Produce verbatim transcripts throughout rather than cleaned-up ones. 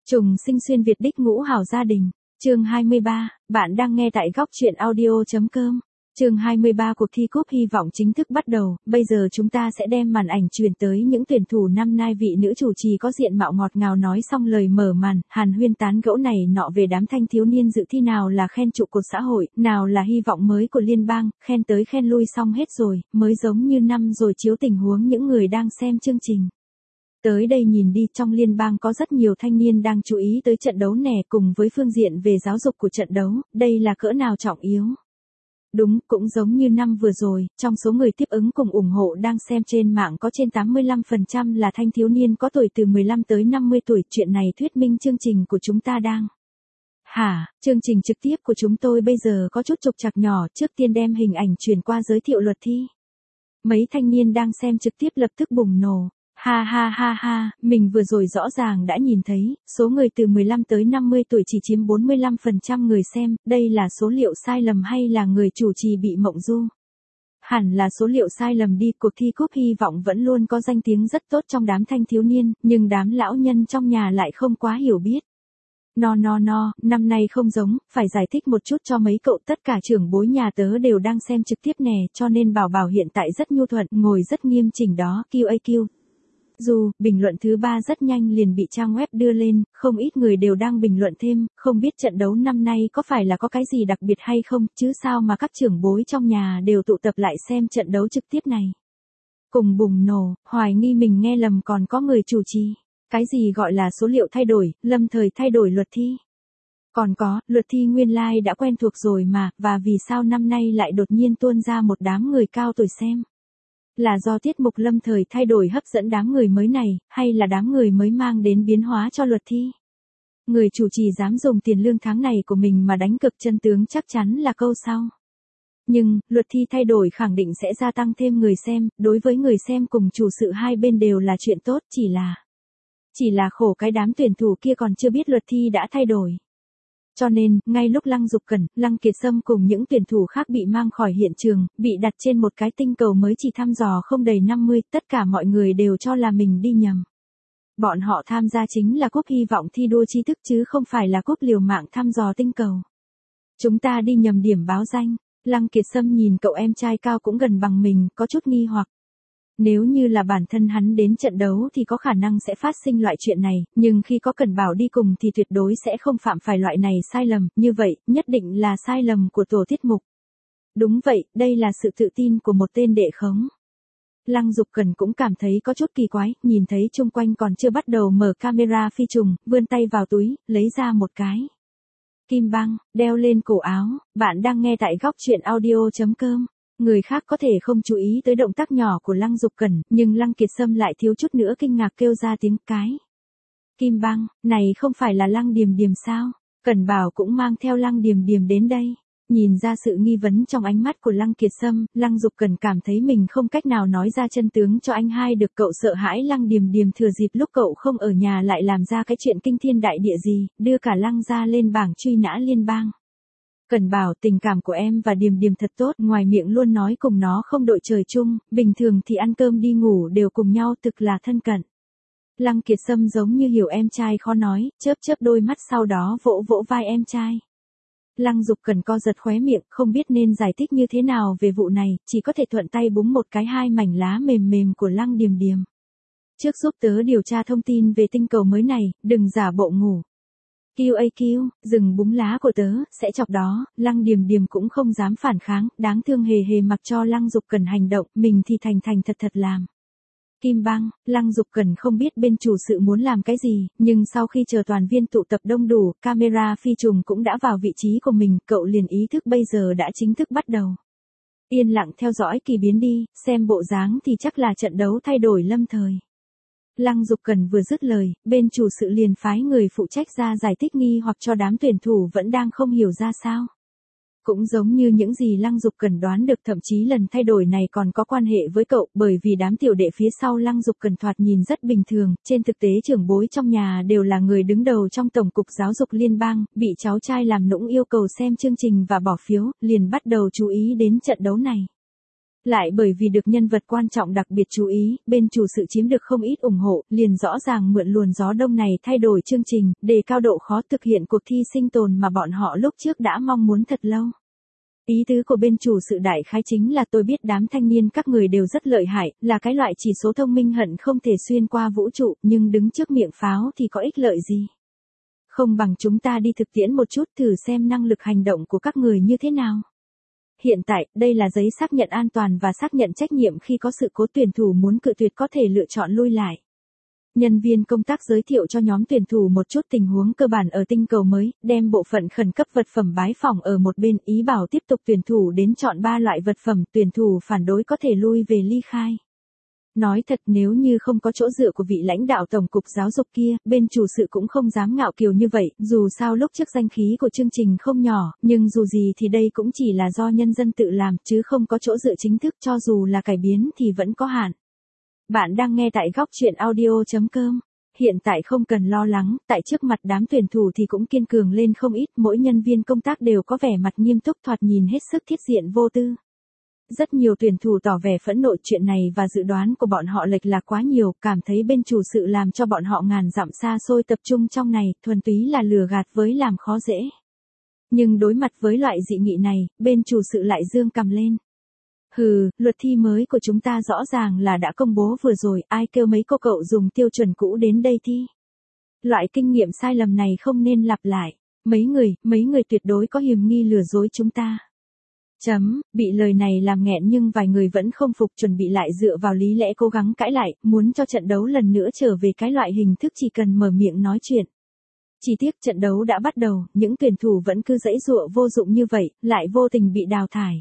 Trùng sinh xuyên Việt đích ngũ hảo gia đình. Chương hai mươi ba, bạn đang nghe tại góc truyện audio.com. Chương hai mươi ba, cuộc thi cúp hy vọng chính thức bắt đầu, bây giờ chúng ta sẽ đem màn ảnh truyền tới những tuyển thủ năm nay. Vị nữ chủ trì có diện mạo ngọt ngào nói xong lời mở màn, hàn huyên tán gẫu này nọ về đám thanh thiếu niên dự thi, nào là khen trụ cột xã hội, nào là hy vọng mới của liên bang, khen tới khen lui xong hết rồi, mới giống như năm rồi chiếu tình huống những người đang xem chương trình. Tới đây nhìn đi, trong liên bang có rất nhiều thanh niên đang chú ý tới trận đấu nè, cùng với phương diện về giáo dục của trận đấu, đây là cỡ nào trọng yếu. Đúng, cũng giống như năm vừa rồi, trong số người tiếp ứng cùng ủng hộ đang xem trên mạng có trên tám mươi lăm phần trăm là thanh thiếu niên có tuổi từ mười lăm tới năm mươi tuổi, chuyện này thuyết minh chương trình của chúng ta đang... Hả, chương trình trực tiếp của chúng tôi bây giờ có chút trục trặc nhỏ, trước tiên đem hình ảnh truyền qua giới thiệu luật thi. Mấy thanh niên đang xem trực tiếp lập tức bùng nổ. Ha ha ha ha, mình vừa rồi rõ ràng đã nhìn thấy, số người từ mười lăm tới năm mươi tuổi chỉ chiếm bốn mươi lăm phần trăm người xem, đây là số liệu sai lầm hay là người chủ trì bị mộng du? Hẳn là số liệu sai lầm đi, cuộc thi cúp hy vọng vẫn luôn có danh tiếng rất tốt trong đám thanh thiếu niên, nhưng đám lão nhân trong nhà lại không quá hiểu biết. No no no, năm nay không giống, phải giải thích một chút cho mấy cậu, tất cả trưởng bối nhà tớ đều đang xem trực tiếp nè, cho nên Bảo Bảo hiện tại rất nhu thuận, ngồi rất nghiêm chỉnh đó, quy a quy. Dù, bình luận thứ ba rất nhanh liền bị trang web đưa lên, không ít người đều đang bình luận thêm, không biết trận đấu năm nay có phải là có cái gì đặc biệt hay không, chứ sao mà các trưởng bối trong nhà đều tụ tập lại xem trận đấu trực tiếp này. Cùng bùng nổ, hoài nghi mình nghe lầm, còn có người chủ trì. Cái gì gọi là số liệu thay đổi, lâm thời thay đổi luật thi? Còn có, luật thi nguyên lai like đã quen thuộc rồi mà, và vì sao năm nay lại đột nhiên tuôn ra một đám người cao tuổi xem? Là do tiết mục lâm thời thay đổi hấp dẫn đám người mới này, hay là đám người mới mang đến biến hóa cho luật thi? Người chủ trì dám dùng tiền lương tháng này của mình mà đánh cược chân tướng chắc chắn là câu sau. Nhưng, luật thi thay đổi khẳng định sẽ gia tăng thêm người xem, đối với người xem cùng chủ sự hai bên đều là chuyện tốt, chỉ là... Chỉ là khổ cái đám tuyển thủ kia còn chưa biết luật thi đã thay đổi. Cho nên, ngay lúc Lăng Dục Cẩn, Lăng Kiệt Sâm cùng những tuyển thủ khác bị mang khỏi hiện trường, bị đặt trên một cái tinh cầu mới chỉ thăm dò không đầy năm mươi, tất cả mọi người đều cho là mình đi nhầm. Bọn họ tham gia chính là cúp hy vọng thi đua tri thức chứ không phải là cúp liều mạng thăm dò tinh cầu. Chúng ta đi nhầm điểm báo danh. Lăng Kiệt Sâm nhìn cậu em trai cao cũng gần bằng mình, có chút nghi hoặc. Nếu như là bản thân hắn đến trận đấu thì có khả năng sẽ phát sinh loại chuyện này, nhưng khi có Cẩn Bảo đi cùng thì tuyệt đối sẽ không phạm phải loại này sai lầm, như vậy, nhất định là sai lầm của tổ tiết mục. Đúng vậy, đây là sự tự tin của một tên đệ khống. Lăng Dục Cẩn cũng cảm thấy có chút kỳ quái, nhìn thấy chung quanh còn chưa bắt đầu mở camera phi trùng, vươn tay vào túi, lấy ra một cái kim băng, đeo lên cổ áo. Bạn đang nghe tại góc truyện audio.com. Người khác có thể không chú ý tới động tác nhỏ của Lăng Dục Cẩn, nhưng Lăng Kiệt Sâm lại thiếu chút nữa kinh ngạc kêu ra tiếng cái. Kim băng, này không phải là Lăng Điềm Điềm sao? Cẩn Bảo cũng mang theo Lăng Điềm Điềm đến đây. Nhìn ra sự nghi vấn trong ánh mắt của Lăng Kiệt Sâm, Lăng Dục Cẩn cảm thấy mình không cách nào nói ra chân tướng cho anh hai được, cậu sợ hãi Lăng Điềm Điềm thừa dịp lúc cậu không ở nhà lại làm ra cái chuyện kinh thiên đại địa gì, đưa cả Lăng gia lên bảng truy nã liên bang. Cẩn Bảo, tình cảm của em và Điềm Điềm thật tốt, ngoài miệng luôn nói cùng nó không đội trời chung, bình thường thì ăn cơm đi ngủ đều cùng nhau, thực là thân cận. Lăng Kiệt Sâm giống như hiểu em trai khó nói, chớp chớp đôi mắt sau đó vỗ vỗ vai em trai. Lăng Dục Cẩn co giật khóe miệng, không biết nên giải thích như thế nào về vụ này, chỉ có thể thuận tay búng một cái hai mảnh lá mềm mềm của Lăng Điềm Điềm. Trước giúp tớ điều tra thông tin về tinh cầu mới này, đừng giả bộ ngủ. quy a quy, dừng búng lá của tớ, sẽ chọc đó. Lăng Điềm Điềm cũng không dám phản kháng, đáng thương hề hề mặc cho Lăng Dục Cẩn hành động, mình thì thành thành thật thật làm. Kim băng, Lăng Dục Cẩn không biết bên chủ sự muốn làm cái gì, nhưng sau khi chờ toàn viên tụ tập đông đủ, camera phi trùng cũng đã vào vị trí của mình, cậu liền ý thức bây giờ đã chính thức bắt đầu. Yên lặng theo dõi kỳ biến đi, xem bộ dáng thì chắc là trận đấu thay đổi lâm thời. Lăng Dục Cẩn vừa dứt lời, bên chủ sự liền phái người phụ trách ra giải thích nghi hoặc cho đám tuyển thủ vẫn đang không hiểu ra sao. Cũng giống như những gì Lăng Dục Cẩn đoán được, thậm chí lần thay đổi này còn có quan hệ với cậu, bởi vì đám tiểu đệ phía sau Lăng Dục Cẩn thoạt nhìn rất bình thường, trên thực tế trưởng bối trong nhà đều là người đứng đầu trong Tổng cục Giáo dục Liên bang, bị cháu trai làm nũng yêu cầu xem chương trình và bỏ phiếu, liền bắt đầu chú ý đến trận đấu này. Lại bởi vì được nhân vật quan trọng đặc biệt chú ý, bên chủ sự chiếm được không ít ủng hộ, liền rõ ràng mượn luồng gió đông này thay đổi chương trình, đề cao độ khó thực hiện cuộc thi sinh tồn mà bọn họ lúc trước đã mong muốn thật lâu. Ý tứ của bên chủ sự đại khái chính là tôi biết đám thanh niên các người đều rất lợi hại, là cái loại chỉ số thông minh hận không thể xuyên qua vũ trụ, nhưng đứng trước miệng pháo thì có ích lợi gì. Không bằng chúng ta đi thực tiễn một chút thử xem năng lực hành động của các người như thế nào. Hiện tại, đây là giấy xác nhận an toàn và xác nhận trách nhiệm khi có sự cố tuyển thủ muốn cự tuyệt có thể lựa chọn lui lại. Nhân viên công tác giới thiệu cho nhóm tuyển thủ một chút tình huống cơ bản ở tinh cầu mới, đem bộ phận khẩn cấp vật phẩm bái phòng ở một bên, ý bảo tiếp tục tuyển thủ đến chọn ba loại vật phẩm, tuyển thủ phản đối có thể lui về ly khai. Nói thật, nếu như không có chỗ dựa của vị lãnh đạo tổng cục giáo dục kia, bên chủ sự cũng không dám ngạo kiều như vậy, dù sao lúc trước danh khí của chương trình không nhỏ, nhưng dù gì thì đây cũng chỉ là do nhân dân tự làm, chứ không có chỗ dựa chính thức, cho dù là cải biến thì vẫn có hạn. Bạn đang nghe tại góc chuyện audio chấm com. Hiện tại không cần lo lắng, tại trước mặt đám tuyển thủ thì cũng kiên cường lên không ít, mỗi nhân viên công tác đều có vẻ mặt nghiêm túc, thoạt nhìn hết sức thiết diện vô tư. Rất nhiều tuyển thủ tỏ vẻ phẫn nộ chuyện này và dự đoán của bọn họ lệch lạc quá nhiều, cảm thấy bên chủ sự làm cho bọn họ ngàn dặm xa xôi tập trung trong này, thuần túy là lừa gạt với làm khó dễ. Nhưng đối mặt với loại dị nghị này, bên chủ sự lại giương cằm lên. Hừ, luật thi mới của chúng ta rõ ràng là đã công bố vừa rồi, ai kêu mấy cô cậu dùng tiêu chuẩn cũ đến đây thi. Loại kinh nghiệm sai lầm này không nên lặp lại. Mấy người, mấy người tuyệt đối có hiểm nghi lừa dối chúng ta. Chấm, bị lời này làm nghẹn nhưng vài người vẫn không phục, chuẩn bị lại dựa vào lý lẽ cố gắng cãi lại, muốn cho trận đấu lần nữa trở về cái loại hình thức chỉ cần mở miệng nói chuyện. Chỉ tiếc trận đấu đã bắt đầu, những tuyển thủ vẫn cứ giãy giụa vô dụng như vậy, lại vô tình bị đào thải.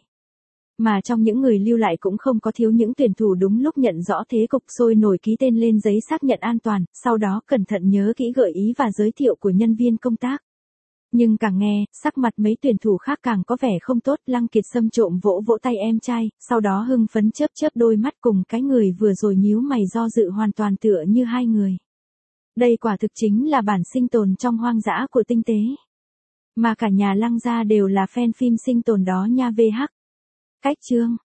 Mà trong những người lưu lại cũng không có thiếu những tuyển thủ đúng lúc nhận rõ thế cục, sôi nổi ký tên lên giấy xác nhận an toàn, sau đó cẩn thận nhớ kỹ gợi ý và giới thiệu của nhân viên công tác. Nhưng càng nghe, sắc mặt mấy tuyển thủ khác càng có vẻ không tốt, Lăng Kiệt Sâm trộm vỗ vỗ tay em trai, sau đó hưng phấn chớp chớp đôi mắt cùng cái người vừa rồi nhíu mày do dự hoàn toàn tựa như hai người. Đây quả thực chính là bản sinh tồn trong hoang dã của tinh tế. Mà cả nhà Lăng gia đều là fan phim sinh tồn đó nha vh. Cách chương.